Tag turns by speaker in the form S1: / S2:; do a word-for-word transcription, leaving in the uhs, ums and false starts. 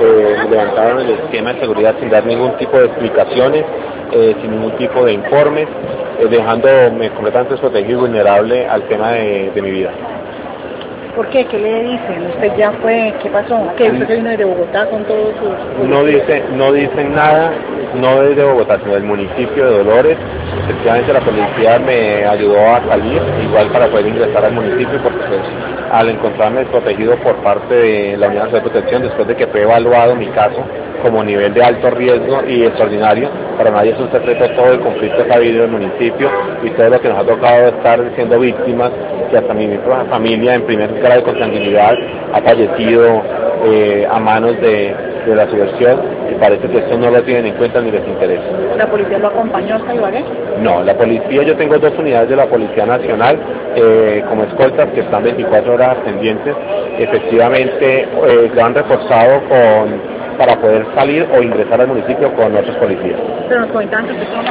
S1: eh, levantaron el esquema de seguridad sin dar ningún tipo de explicaciones, eh, sin ningún tipo de informes, eh, dejándome completamente desprotegido y vulnerable al tema de, de mi vida.
S2: ¿Por qué? ¿Qué le dicen? ¿Usted ya fue? ¿Qué pasó? ¿Qué? ¿Usted se vino desde Bogotá con todos sus...?
S1: No dice, no dicen nada, no desde Bogotá, sino del municipio de Dolores. Efectivamente la policía me ayudó a salir, igual para poder ingresar al municipio, porque pues al encontrarme desprotegido por parte de la Unidad de Protección, después de que fue evaluado mi caso como nivel de alto riesgo y extraordinario, para nadie es un secreto todo el conflicto que ha habido en el municipio y todo lo que nos ha tocado estar siendo víctimas, que hasta mi propia familia en primer grado de consanguinidad ha fallecido eh, a manos de, de la subversión, y parece que esto no lo tienen en cuenta ni les interesa.
S2: ¿La policía lo acompañó hasta Ibagué?
S1: No, la policía, yo tengo dos unidades de la Policía Nacional eh, como escoltas que están veinticuatro horas pendientes. Efectivamente eh, lo han reforzado con, para poder salir o ingresar al municipio con otros policías.
S2: Pero nos comentaban que usted